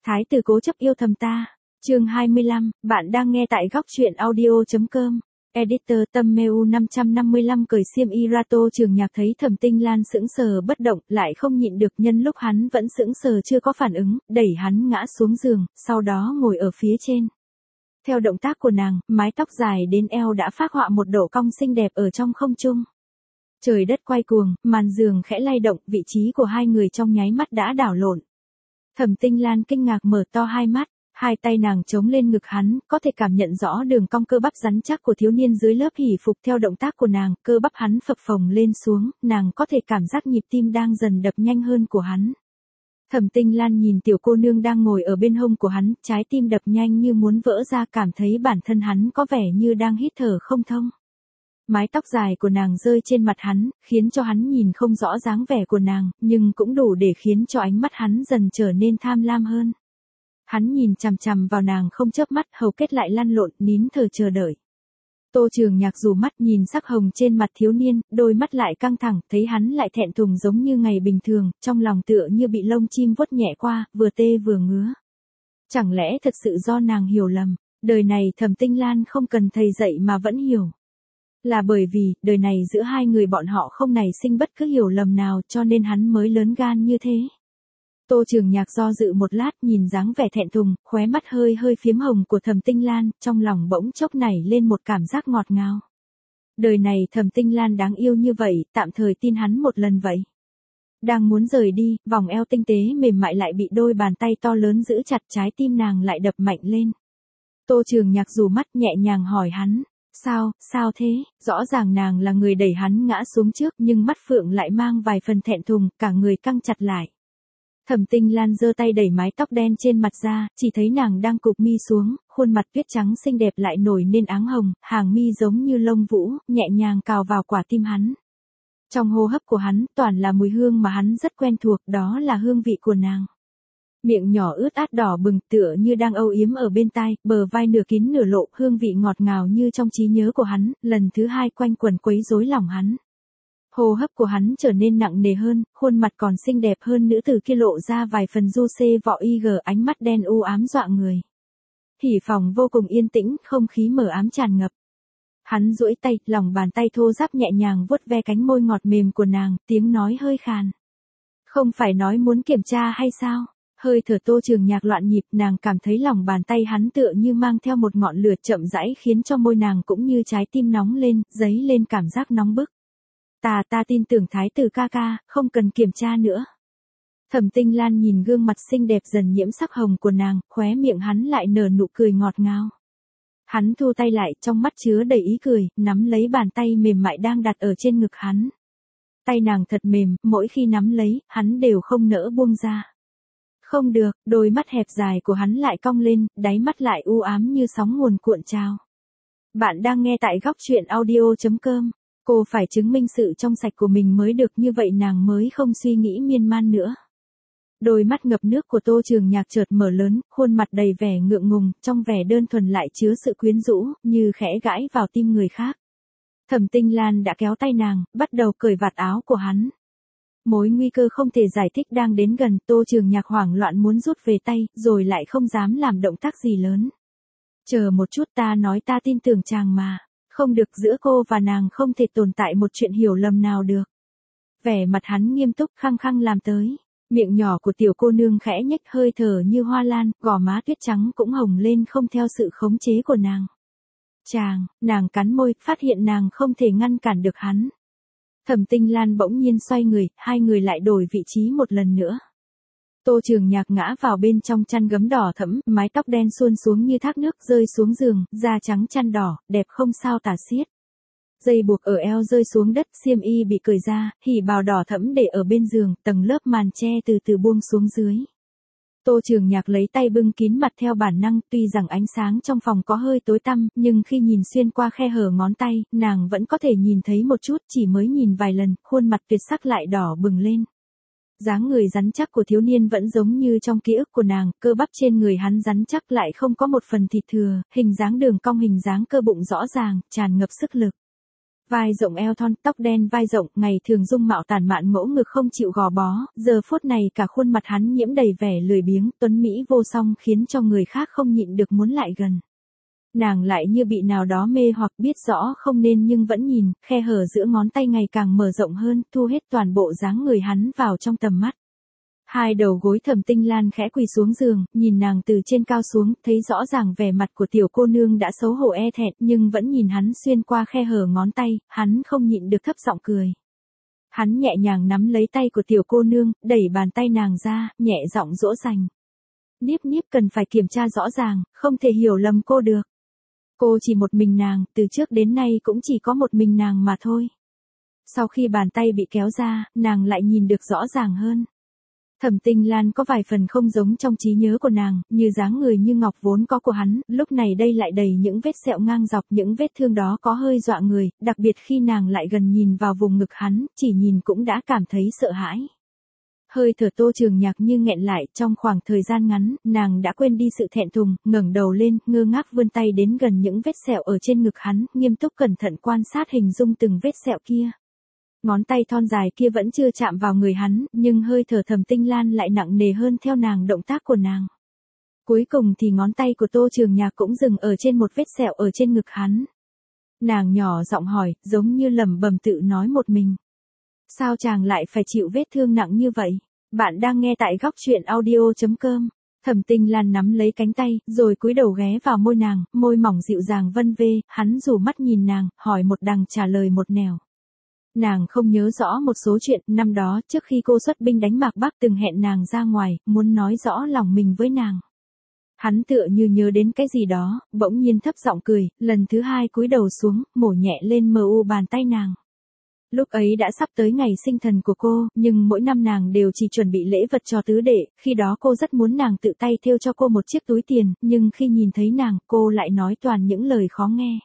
Thái tử cố chấp yêu thầm ta. Chương 25, bạn đang nghe tại góc truyện audio.com. Editor Tâm Mêu 555 cởi xiêm y ra. Tô Trường Nhạc thấy Thẩm Tinh Lan sững sờ bất động, lại không nhịn được, nhân lúc hắn vẫn sững sờ chưa có phản ứng, đẩy hắn ngã xuống giường, sau đó ngồi ở phía trên. Theo động tác của nàng, mái tóc dài đến eo đã phác họa một độ cong xinh đẹp ở trong không trung. Trời đất quay cuồng, màn giường khẽ lay động, vị trí của hai người trong nháy mắt đã đảo lộn. Thẩm Tinh Lan kinh ngạc mở to hai mắt, hai tay nàng chống lên ngực hắn, có thể cảm nhận rõ đường cong cơ bắp rắn chắc của thiếu niên dưới lớp hỉ phục. Theo động tác của nàng, cơ bắp hắn phập phồng lên xuống, nàng có thể cảm giác nhịp tim đang dần đập nhanh hơn của hắn. Thẩm Tinh Lan nhìn tiểu cô nương đang ngồi ở bên hông của hắn, trái tim đập nhanh như muốn vỡ ra, cảm thấy bản thân hắn có vẻ như đang hít thở không thông. Mái tóc dài của nàng rơi trên mặt hắn, khiến cho hắn nhìn không rõ dáng vẻ của nàng, nhưng cũng đủ để khiến cho ánh mắt hắn dần trở nên tham lam hơn. Hắn nhìn chằm chằm vào nàng không chớp mắt, hầu kết lại lăn lộn, nín thở chờ đợi. Tô Trường Nhạc rủ mắt nhìn sắc hồng trên mặt thiếu niên, đôi mắt lại căng thẳng, thấy hắn lại thẹn thùng giống như ngày bình thường, trong lòng tựa như bị lông chim vuốt nhẹ qua, vừa tê vừa ngứa. Chẳng lẽ thật sự do nàng hiểu lầm, đời này Thẩm Tinh Lan không cần thầy dạy mà vẫn hiểu. Là bởi vì, đời này giữa hai người bọn họ không nảy sinh bất cứ hiểu lầm nào, cho nên hắn mới lớn gan như thế. Tô Trường Nhạc do dự một lát, nhìn dáng vẻ thẹn thùng, khóe mắt hơi hơi phiếm hồng của Thẩm Tinh Lan, trong lòng bỗng chốc nảy lên một cảm giác ngọt ngào. Đời này Thẩm Tinh Lan đáng yêu như vậy, tạm thời tin hắn một lần vậy. Đang muốn rời đi, vòng eo tinh tế mềm mại lại bị đôi bàn tay to lớn giữ chặt, trái tim nàng lại đập mạnh lên. Tô Trường Nhạc rủ mắt nhẹ nhàng hỏi hắn. Sao thế? Rõ ràng nàng là người đẩy hắn ngã xuống trước, nhưng mắt phượng lại mang vài phần thẹn thùng, cả người căng chặt lại. Thẩm Tinh Lan giơ tay đẩy mái tóc đen trên mặt ra, chỉ thấy nàng đang cụp mi xuống, khuôn mặt tuyết trắng xinh đẹp lại nổi nên áng hồng, hàng mi giống như lông vũ, nhẹ nhàng cào vào quả tim hắn. Trong hô hấp của hắn, toàn là mùi hương mà hắn rất quen thuộc, đó là hương vị của nàng. Miệng nhỏ ướt át đỏ bừng, tựa như đang âu yếm ở bên tai, bờ vai nửa kín nửa lộ, hương vị ngọt ngào như trong trí nhớ của hắn, lần thứ hai quanh quẩn quấy rối lòng hắn. Hô hấp của hắn trở nên nặng nề hơn, khuôn mặt còn xinh đẹp hơn nữ tử kia lộ ra vài phần du xê vọ ig, ánh mắt đen u ám dọa người. Hỉ phòng vô cùng yên tĩnh, không khí mờ ám tràn ngập. Hắn duỗi tay, lòng bàn tay thô ráp nhẹ nhàng vuốt ve cánh môi ngọt mềm của nàng, tiếng nói hơi khàn. Không phải nói muốn kiểm tra hay sao? Hơi thở Tô Trường Nhạc loạn nhịp, nàng cảm thấy lòng bàn tay hắn tựa như mang theo một ngọn lửa chậm rãi, khiến cho môi nàng cũng như trái tim nóng lên, dấy lên cảm giác nóng bức. Ta tin tưởng thái tử ca ca, không cần kiểm tra nữa. Thẩm Tinh Lan nhìn gương mặt xinh đẹp dần nhiễm sắc hồng của nàng, khóe miệng hắn lại nở nụ cười ngọt ngào. Hắn thu tay lại, trong mắt chứa đầy ý cười, nắm lấy bàn tay mềm mại đang đặt ở trên ngực hắn. Tay nàng thật mềm, mỗi khi nắm lấy, hắn đều không nỡ buông ra. Không được, đôi mắt hẹp dài của hắn lại cong lên, đáy mắt lại u ám như sóng nguồn cuộn trào. Bạn đang nghe tại góc truyện audio.com. Cô phải chứng minh sự trong sạch của mình mới được, như vậy nàng mới không suy nghĩ miên man nữa. Đôi mắt ngập nước của Tô Trường Nhạc chợt mở lớn, khuôn mặt đầy vẻ ngượng ngùng, trong vẻ đơn thuần lại chứa sự quyến rũ, như khẽ gãi vào tim người khác. Thẩm Tinh Lan đã kéo tay nàng, bắt đầu cởi vạt áo của hắn. Mối nguy cơ không thể giải thích đang đến gần, Tô Trường Nhạc hoảng loạn muốn rút về tay, rồi lại không dám làm động tác gì lớn. Chờ một chút, ta nói ta tin tưởng chàng mà. Không được, giữa cô và nàng không thể tồn tại một chuyện hiểu lầm nào được. Vẻ mặt hắn nghiêm túc, khăng khăng làm tới. Miệng nhỏ của tiểu cô nương khẽ nhếch, hơi thở như hoa lan, gò má tuyết trắng cũng hồng lên không theo sự khống chế của nàng. Nàng cắn môi, phát hiện nàng không thể ngăn cản được hắn. Thẩm Tinh Lan bỗng nhiên xoay người, hai người lại đổi vị trí một lần nữa. Tô Trường Nhạc ngã vào bên trong chăn gấm đỏ thẫm, mái tóc đen suôn xuống như thác nước rơi xuống giường, da trắng chăn đỏ, đẹp không sao tả xiết. Dây buộc ở eo rơi xuống đất, xiêm y bị cởi ra, hỉ bào đỏ thẫm để ở bên giường, tầng lớp màn che từ từ buông xuống dưới. Tô Trường Nhạc lấy tay bưng kín mặt theo bản năng, tuy rằng ánh sáng trong phòng có hơi tối tăm, nhưng khi nhìn xuyên qua khe hở ngón tay, nàng vẫn có thể nhìn thấy một chút, chỉ mới nhìn vài lần, khuôn mặt tuyệt sắc lại đỏ bừng lên. Dáng người rắn chắc của thiếu niên vẫn giống như trong ký ức của nàng, cơ bắp trên người hắn rắn chắc lại không có một phần thịt thừa, hình dáng đường cong hình dáng cơ bụng rõ ràng, tràn ngập sức lực. Vai rộng eo thon, tóc đen vai rộng, ngày thường dung mạo tàn mạn mẫu ngực không chịu gò bó, giờ phút này cả khuôn mặt hắn nhiễm đầy vẻ lười biếng, tuấn mỹ vô song khiến cho người khác không nhịn được muốn lại gần. Nàng lại như bị nào đó mê hoặc biết rõ không nên nhưng vẫn nhìn, khe hở giữa ngón tay ngày càng mở rộng hơn, thu hết toàn bộ dáng người hắn vào trong tầm mắt. Hai đầu gối Thẩm Tinh Lan khẽ quỳ xuống giường, nhìn nàng từ trên cao xuống, thấy rõ ràng vẻ mặt của tiểu cô nương đã xấu hổ e thẹn, nhưng vẫn nhìn hắn xuyên qua khe hở ngón tay, hắn không nhịn được thấp giọng cười. Hắn nhẹ nhàng nắm lấy tay của tiểu cô nương, đẩy bàn tay nàng ra, nhẹ giọng dỗ dành. Niếp Niếp cần phải kiểm tra rõ ràng, không thể hiểu lầm cô được. Cô chỉ một mình nàng, từ trước đến nay cũng chỉ có một mình nàng mà thôi. Sau khi bàn tay bị kéo ra, nàng lại nhìn được rõ ràng hơn. Thẩm Tinh Lan có vài phần không giống trong trí nhớ của nàng, như dáng người như ngọc vốn có của hắn, lúc này đây lại đầy những vết sẹo ngang dọc, những vết thương đó có hơi dọa người, đặc biệt khi nàng lại gần nhìn vào vùng ngực hắn, chỉ nhìn cũng đã cảm thấy sợ hãi. Hơi thở Tô Trường Nhạc như nghẹn lại, trong khoảng thời gian ngắn, nàng đã quên đi sự thẹn thùng, ngẩng đầu lên, ngơ ngác vươn tay đến gần những vết sẹo ở trên ngực hắn, nghiêm túc cẩn thận quan sát hình dung từng vết sẹo kia. Ngón tay thon dài kia vẫn chưa chạm vào người hắn, nhưng hơi thở Thẩm Tinh Lan lại nặng nề hơn theo động tác của nàng. Cuối cùng thì ngón tay của Tô Trường Nhạc cũng dừng ở trên một vết sẹo ở trên ngực hắn. Nàng nhỏ giọng hỏi, giống như lẩm bẩm tự nói một mình. Sao chàng lại phải chịu vết thương nặng như vậy? Bạn đang nghe tại góc truyện audio.com. Thẩm Tinh Lan nắm lấy cánh tay, rồi cúi đầu ghé vào môi nàng, môi mỏng dịu dàng vân vê, hắn rủ mắt nhìn nàng, hỏi một đằng trả lời một nẻo. Nàng không nhớ rõ một số chuyện, năm đó trước khi cô xuất binh đánh Mạc Bắc từng hẹn nàng ra ngoài, muốn nói rõ lòng mình với nàng. Hắn tựa như nhớ đến cái gì đó, bỗng nhiên thấp giọng cười, lần thứ hai cúi đầu xuống, mổ nhẹ lên mờ u bàn tay nàng. Lúc ấy đã sắp tới ngày sinh thần của cô, nhưng mỗi năm nàng đều chỉ chuẩn bị lễ vật cho tứ đệ, khi đó cô rất muốn nàng tự tay thêu cho cô một chiếc túi tiền, nhưng khi nhìn thấy nàng, cô lại nói toàn những lời khó nghe.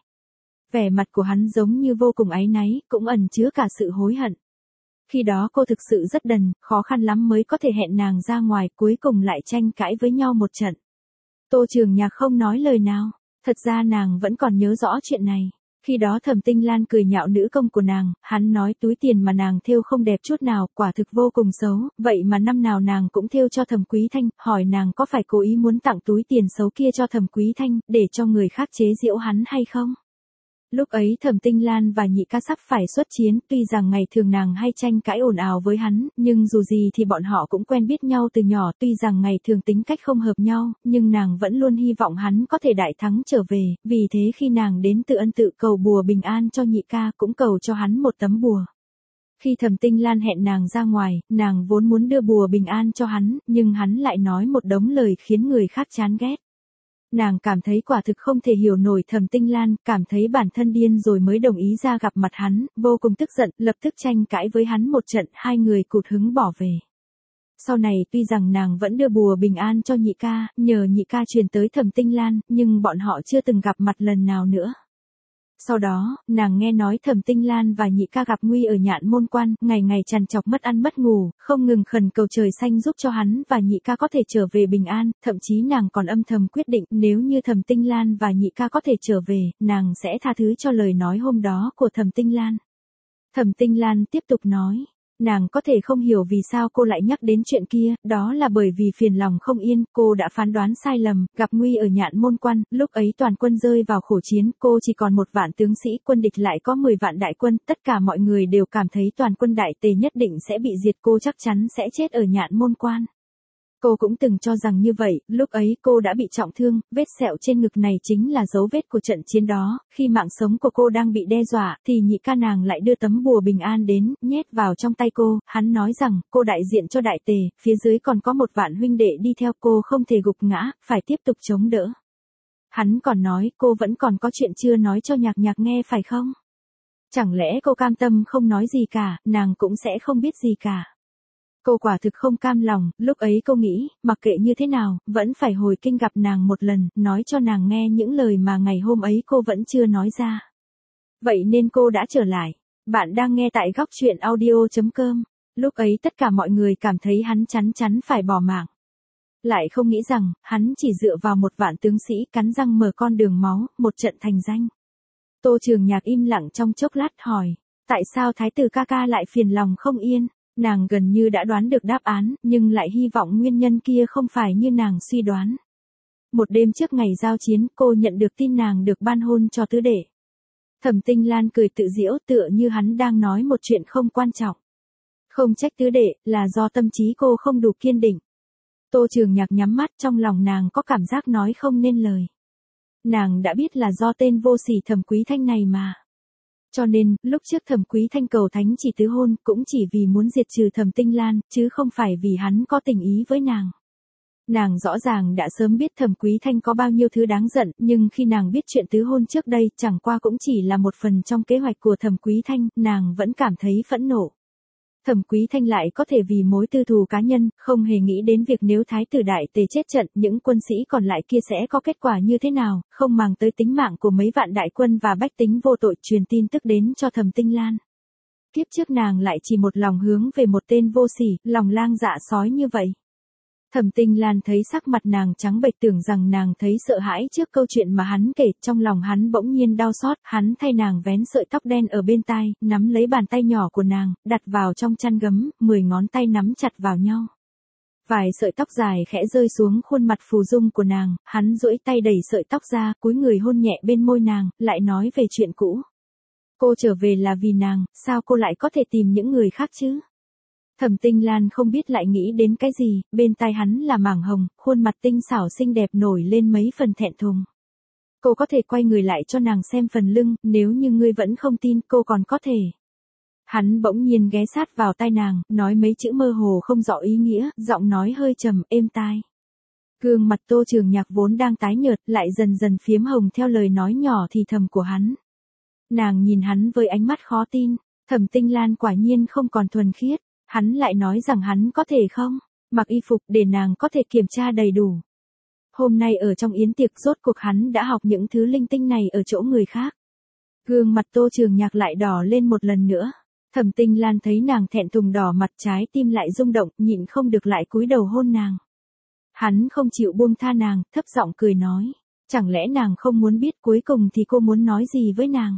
Vẻ mặt của hắn giống như vô cùng áy náy, cũng ẩn chứa cả sự hối hận. Khi đó cô thực sự rất đần, khó khăn lắm mới có thể hẹn nàng ra ngoài, cuối cùng lại tranh cãi với nhau một trận. Tô Trường Nhạc không nói lời nào, thật ra nàng vẫn còn nhớ rõ chuyện này. Khi đó Thẩm Tinh Lan cười nhạo nữ công của nàng, hắn nói túi tiền mà nàng thêu không đẹp chút nào, quả thực vô cùng xấu, vậy mà năm nào nàng cũng thêu cho Thẩm Quý Thanh, hỏi nàng có phải cố ý muốn tặng túi tiền xấu kia cho Thẩm Quý Thanh, để cho người khác chế giễu hắn hay không? Lúc ấy Thẩm Tinh Lan và Nhị Ca sắp phải xuất chiến, tuy rằng ngày thường nàng hay tranh cãi ồn ào với hắn, nhưng dù gì thì bọn họ cũng quen biết nhau từ nhỏ, tuy rằng ngày thường tính cách không hợp nhau, nhưng nàng vẫn luôn hy vọng hắn có thể đại thắng trở về, vì thế khi nàng đến Tự Ân tự cầu bùa bình an cho Nhị Ca cũng cầu cho hắn một tấm bùa. Khi Thẩm Tinh Lan hẹn nàng ra ngoài, nàng vốn muốn đưa bùa bình an cho hắn, nhưng hắn lại nói một đống lời khiến người khác chán ghét. Nàng cảm thấy quả thực không thể hiểu nổi Thẩm Tinh Lan, cảm thấy bản thân điên rồi mới đồng ý ra gặp mặt hắn, vô cùng tức giận, lập tức tranh cãi với hắn một trận, hai người cụt hứng bỏ về. Sau này tuy rằng nàng vẫn đưa bùa bình an cho Nhị Ca, nhờ Nhị Ca truyền tới Thẩm Tinh Lan, nhưng bọn họ chưa từng gặp mặt lần nào nữa. Sau đó, nàng nghe nói Thẩm Tinh Lan và Nhị Ca gặp nguy ở Nhạn Môn Quan, ngày ngày trằn trọc mất ăn mất ngủ, không ngừng khẩn cầu trời xanh giúp cho hắn và Nhị Ca có thể trở về bình an, thậm chí nàng còn âm thầm quyết định nếu như Thẩm Tinh Lan và Nhị Ca có thể trở về, nàng sẽ tha thứ cho lời nói hôm đó của Thẩm Tinh Lan. Thẩm Tinh Lan tiếp tục nói. Nàng có thể không hiểu vì sao cô lại nhắc đến chuyện kia, đó là bởi vì phiền lòng không yên, cô đã phán đoán sai lầm, gặp nguy ở Nhạn Môn Quan, lúc ấy toàn quân rơi vào khổ chiến, cô chỉ còn 1 vạn tướng sĩ, quân địch lại có 10 vạn đại quân, tất cả mọi người đều cảm thấy toàn quân Đại Tề nhất định sẽ bị diệt, cô chắc chắn sẽ chết ở Nhạn Môn Quan. Cô cũng từng cho rằng như vậy, lúc ấy cô đã bị trọng thương, vết sẹo trên ngực này chính là dấu vết của trận chiến đó, khi mạng sống của cô đang bị đe dọa, thì Nhị Ca nàng lại đưa tấm bùa bình an đến, nhét vào trong tay cô, hắn nói rằng, cô đại diện cho Đại Tề, phía dưới còn có 1 vạn huynh đệ đi theo cô không thể gục ngã, phải tiếp tục chống đỡ. Hắn còn nói, cô vẫn còn có chuyện chưa nói cho Nhạc Nhạc nghe phải không? Chẳng lẽ cô cam tâm không nói gì cả, nàng cũng sẽ không biết gì cả. Cô quả thực không cam lòng, lúc ấy cô nghĩ, mặc kệ như thế nào, vẫn phải hồi kinh gặp nàng một lần, nói cho nàng nghe những lời mà ngày hôm ấy cô vẫn chưa nói ra. Vậy nên cô đã trở lại. Bạn đang nghe tại góc truyện audio.com. Lúc ấy tất cả mọi người cảm thấy hắn chắn chắn phải bỏ mạng. Lại không nghĩ rằng, hắn chỉ dựa vào 1 vạn tướng sĩ cắn răng mở con đường máu, một trận thành danh. Tô Trường Nhạc im lặng trong chốc lát hỏi, tại sao thái tử ca ca lại phiền lòng không yên? Nàng gần như đã đoán được đáp án, nhưng lại hy vọng nguyên nhân kia không phải như nàng suy đoán. Một đêm trước ngày giao chiến, cô nhận được tin nàng được ban hôn cho tứ đệ. Thẩm Tinh Lan cười tự giễu tựa như hắn đang nói một chuyện không quan trọng. Không trách tứ đệ, là do tâm trí cô không đủ kiên định. Tô Trường Nhạc nhắm mắt, trong lòng nàng có cảm giác nói không nên lời. Nàng đã biết là do tên vô sỉ Thẩm Quý Thanh này mà. Cho nên, lúc trước Thẩm Quý Thanh cầu thánh chỉ tứ hôn cũng chỉ vì muốn diệt trừ Thẩm Tinh Lan, chứ không phải vì hắn có tình ý với nàng. Nàng rõ ràng đã sớm biết Thẩm Quý Thanh có bao nhiêu thứ đáng giận, nhưng khi nàng biết chuyện tứ hôn trước đây chẳng qua cũng chỉ là một phần trong kế hoạch của Thẩm Quý Thanh, nàng vẫn cảm thấy phẫn nộ. Thẩm Quý Thanh lại có thể vì mối tư thù cá nhân, không hề nghĩ đến việc nếu thái tử đại tề chết trận, những quân sĩ còn lại kia sẽ có kết quả như thế nào, không màng tới tính mạng của mấy vạn đại quân và bách tính vô tội truyền tin tức đến cho Thẩm Tinh Lan. Kiếp trước nàng lại chỉ một lòng hướng về một tên vô sỉ, lòng lang dạ sói như vậy. Thẩm Tinh Lan thấy sắc mặt nàng trắng bệch tưởng rằng nàng thấy sợ hãi trước câu chuyện mà hắn kể, trong lòng hắn bỗng nhiên đau xót, hắn thay nàng vén sợi tóc đen ở bên tai, nắm lấy bàn tay nhỏ của nàng, đặt vào trong chăn gấm, 10 ngón tay nắm chặt vào nhau. Vài sợi tóc dài khẽ rơi xuống khuôn mặt phù dung của nàng, hắn duỗi tay đẩy sợi tóc ra, cúi người hôn nhẹ bên môi nàng, lại nói về chuyện cũ. Cô trở về là vì nàng, sao cô lại có thể tìm những người khác chứ? Thẩm Tinh Lan không biết lại nghĩ đến cái gì, bên tai hắn là mảng hồng, khuôn mặt tinh xảo xinh đẹp nổi lên mấy phần thẹn thùng. Cô có thể quay người lại cho nàng xem phần lưng, nếu như ngươi vẫn không tin cô còn có thể. Hắn bỗng nhiên ghé sát vào tai nàng, nói mấy chữ mơ hồ không rõ ý nghĩa, giọng nói hơi trầm, êm tai. Gương mặt Tô Trường Nhạc vốn đang tái nhợt, lại dần dần phiếm hồng theo lời nói nhỏ thì thầm của hắn. Nàng nhìn hắn với ánh mắt khó tin, Thẩm Tinh Lan quả nhiên không còn thuần khiết. Hắn lại nói rằng hắn có thể không mặc y phục để nàng có thể kiểm tra đầy đủ. Hôm nay ở trong yến tiệc rốt cuộc hắn đã học những thứ linh tinh này ở chỗ người khác. Gương mặt Tô Trường Nhạc lại đỏ lên một lần nữa. Thẩm Tinh Lan thấy nàng thẹn thùng đỏ mặt, trái tim lại rung động, nhịn không được lại cúi đầu hôn nàng. Hắn không chịu buông tha nàng, thấp giọng cười nói. Chẳng lẽ nàng không muốn biết cuối cùng thì cô muốn nói gì với nàng?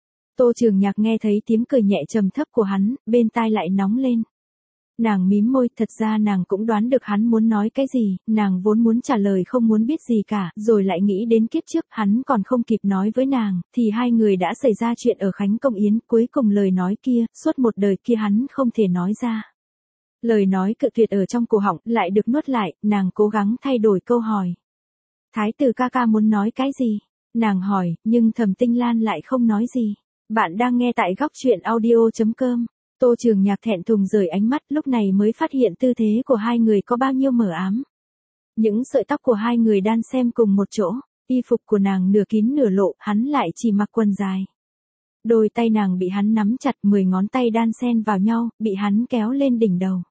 Tô Trường Nhạc nghe thấy tiếng cười nhẹ trầm thấp của hắn, bên tai lại nóng lên. Nàng mím môi, thật ra nàng cũng đoán được hắn muốn nói cái gì, nàng vốn muốn trả lời không muốn biết gì cả, rồi lại nghĩ đến kiếp trước hắn còn không kịp nói với nàng, thì hai người đã xảy ra chuyện ở Khánh Công Yến, cuối cùng lời nói kia, suốt một đời kia hắn không thể nói ra. Lời nói cự tuyệt ở trong cổ họng, lại được nuốt lại, nàng cố gắng thay đổi câu hỏi. Thái tử ca ca muốn nói cái gì? Nàng hỏi, nhưng Thẩm Tinh Lan lại không nói gì. Bạn đang nghe tại góc truyện audio.com. Tô Trường Nhạc thẹn thùng rời ánh mắt, lúc này mới phát hiện tư thế của hai người có bao nhiêu mờ ám. Những sợi tóc của hai người đan xen cùng một chỗ, y phục của nàng nửa kín nửa lộ, hắn lại chỉ mặc quần dài. Đôi tay nàng bị hắn nắm chặt, 10 ngón tay đan xen vào nhau, bị hắn kéo lên đỉnh đầu.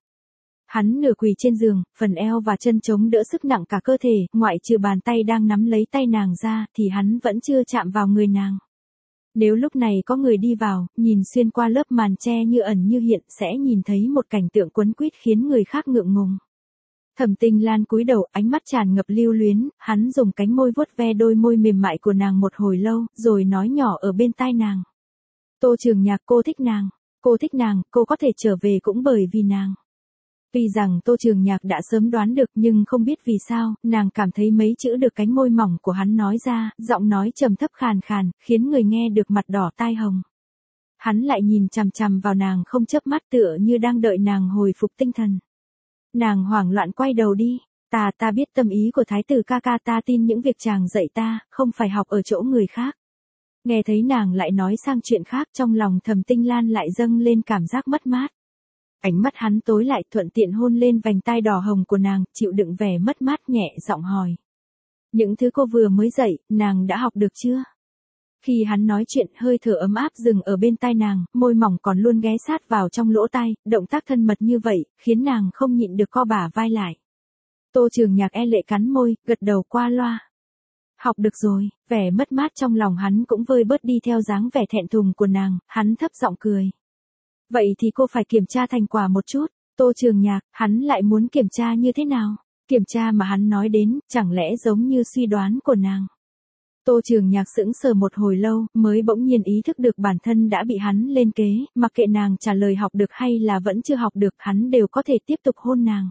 Hắn nửa quỳ trên giường, phần eo và chân chống đỡ sức nặng cả cơ thể, ngoại trừ bàn tay đang nắm lấy tay nàng ra, thì hắn vẫn chưa chạm vào người nàng. Nếu lúc này có người đi vào, nhìn xuyên qua lớp màn che như ẩn như hiện, sẽ nhìn thấy một cảnh tượng quấn quýt khiến người khác ngượng ngùng. Thẩm Tinh Lan cúi đầu, ánh mắt tràn ngập lưu luyến, hắn dùng cánh môi vuốt ve đôi môi mềm mại của nàng một hồi lâu, rồi nói nhỏ ở bên tai nàng. Tô Trường Nhạc, cô thích nàng, cô có thể trở về cũng bởi vì nàng. Tuy rằng Tô Trường Nhạc đã sớm đoán được, nhưng không biết vì sao, nàng cảm thấy mấy chữ được cánh môi mỏng của hắn nói ra, giọng nói trầm thấp khàn khàn, khiến người nghe được mặt đỏ tai hồng. Hắn lại nhìn chằm chằm vào nàng không chớp mắt, tựa như đang đợi nàng hồi phục tinh thần. Nàng hoảng loạn quay đầu đi. Ta biết tâm ý của thái tử ca ca, ta tin những việc chàng dạy ta, không phải học ở chỗ người khác. Nghe thấy nàng lại nói sang chuyện khác, trong lòng Thẩm Tinh Lan lại dâng lên cảm giác mất mát. Ánh mắt hắn tối lại, thuận tiện hôn lên vành tai đỏ hồng của nàng, chịu đựng vẻ mất mát, nhẹ giọng hỏi. Những thứ cô vừa mới dạy, nàng đã học được chưa? Khi hắn nói chuyện, hơi thở ấm áp dừng ở bên tai nàng, môi mỏng còn luôn ghé sát vào trong lỗ tai, động tác thân mật như vậy, khiến nàng không nhịn được co bả vai lại. Tô Trường Nhạc e lệ cắn môi, gật đầu qua loa. Học được rồi, vẻ mất mát trong lòng hắn cũng vơi bớt đi theo dáng vẻ thẹn thùng của nàng, hắn thấp giọng cười. Vậy thì cô phải kiểm tra thành quả một chút. Tô Trường Nhạc, hắn lại muốn kiểm tra như thế nào? Kiểm tra mà hắn nói đến, chẳng lẽ giống như suy đoán của nàng? Tô Trường Nhạc sững sờ một hồi lâu, mới bỗng nhiên ý thức được bản thân đã bị hắn lên kế, mặc kệ nàng trả lời học được hay là vẫn chưa học được, hắn đều có thể tiếp tục hôn nàng.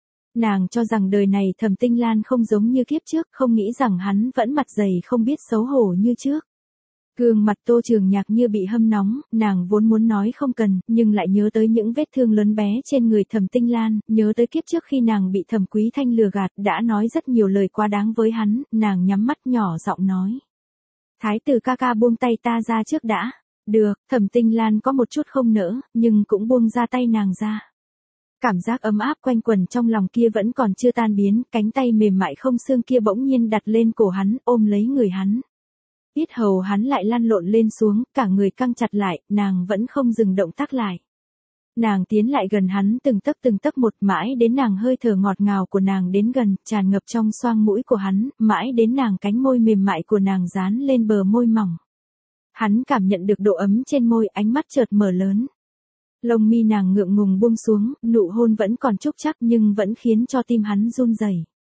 Nàng cho rằng đời này Thẩm Tinh Lan không giống như kiếp trước, không nghĩ rằng hắn vẫn mặt dày không biết xấu hổ như trước. Gương mặt Tô Trường Nhạc như bị hâm nóng, nàng vốn muốn nói không cần, nhưng lại nhớ tới những vết thương lớn bé trên người Thẩm Tinh Lan, nhớ tới kiếp trước khi nàng bị Thẩm Quý Thanh lừa gạt, đã nói rất nhiều lời quá đáng với hắn, nàng nhắm mắt nhỏ giọng nói. Thái tử ca ca buông tay ta ra trước đã. Được, Thẩm Tinh Lan có một chút không nỡ, nhưng cũng buông ra tay nàng ra. Cảm giác ấm áp quanh quẩn trong lòng kia vẫn còn chưa tan biến, cánh tay mềm mại không xương kia bỗng nhiên đặt lên cổ hắn, ôm lấy người hắn. Yết hầu hắn lại lăn lộn lên xuống, cả người căng chặt lại, nàng vẫn không dừng động tác lại. Nàng tiến lại gần hắn từng tấc một, mãi đến nàng hơi thở ngọt ngào của nàng đến gần, tràn ngập trong xoang mũi của hắn, mãi đến nàng cánh môi mềm mại của nàng dán lên bờ môi mỏng. Hắn cảm nhận được độ ấm trên môi, ánh mắt chợt mở lớn. Lông mi nàng ngượng ngùng buông xuống, nụ hôn vẫn còn trúc chắc nhưng vẫn khiến cho tim hắn run rẩy.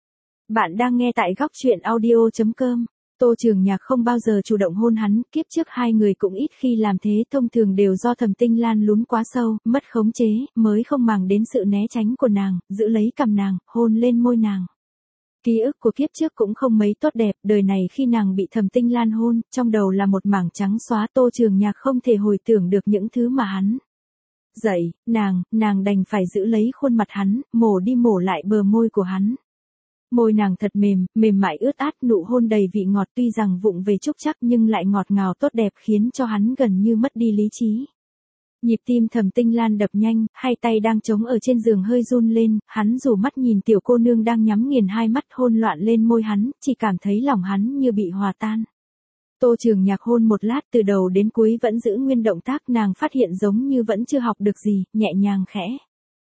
Bạn đang nghe tại góc truyện audio.com. Tô Trường Nhạc không bao giờ chủ động hôn hắn, kiếp trước hai người cũng ít khi làm thế, thông thường đều do Thẩm Tinh Lan lún quá sâu, mất khống chế, mới không màng đến sự né tránh của nàng, giữ lấy cằm nàng, hôn lên môi nàng. Ký ức của kiếp trước cũng không mấy tốt đẹp, đời này khi nàng bị Thẩm Tinh Lan hôn, trong đầu là một mảng trắng xóa. Tô Trường Nhạc không thể hồi tưởng được những thứ mà hắn dậy, nàng đành phải giữ lấy khuôn mặt hắn, mổ đi mổ lại bờ môi của hắn. Môi nàng thật mềm mại ướt át, nụ hôn đầy vị ngọt tuy rằng vụng về trúc chắc nhưng lại ngọt ngào tốt đẹp khiến cho hắn gần như mất đi lý trí. Nhịp tim Thẩm Tinh Lan đập nhanh, hai tay đang chống ở trên giường hơi run lên, hắn rủ mắt nhìn tiểu cô nương đang nhắm nghiền hai mắt hôn loạn lên môi hắn, chỉ cảm thấy lòng hắn như bị hòa tan. Tô Trường Nhạc hôn một lát từ đầu đến cuối vẫn giữ nguyên động tác, nàng phát hiện giống như vẫn chưa học được gì, nhẹ nhàng khẽ.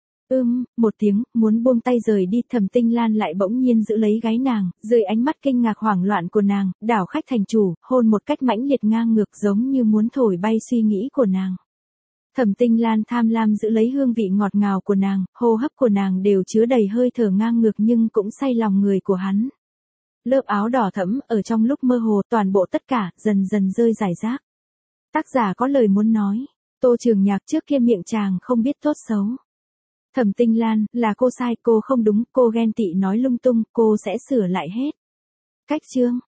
Một tiếng, muốn buông tay rời đi, Thẩm Tinh Lan lại bỗng nhiên giữ lấy gáy nàng, dưới ánh mắt kinh ngạc hoảng loạn của nàng, đảo khách thành chủ, hôn một cách mãnh liệt ngang ngược giống như muốn thổi bay suy nghĩ của nàng. Thẩm Tinh Lan tham lam giữ lấy hương vị ngọt ngào của nàng, hô hấp của nàng đều chứa đầy hơi thở ngang ngược nhưng cũng say lòng người của hắn. Lớp áo đỏ thẫm, ở trong lúc mơ hồ, toàn bộ tất cả, dần dần rơi rải rác. Tác giả có lời muốn nói, Tô Trường Nhạc trước kia miệng chàng không biết tốt xấu. Thẩm Tinh Lan, là cô sai, cô không đúng, cô ghen tị nói lung tung, cô sẽ sửa lại hết. Cách chương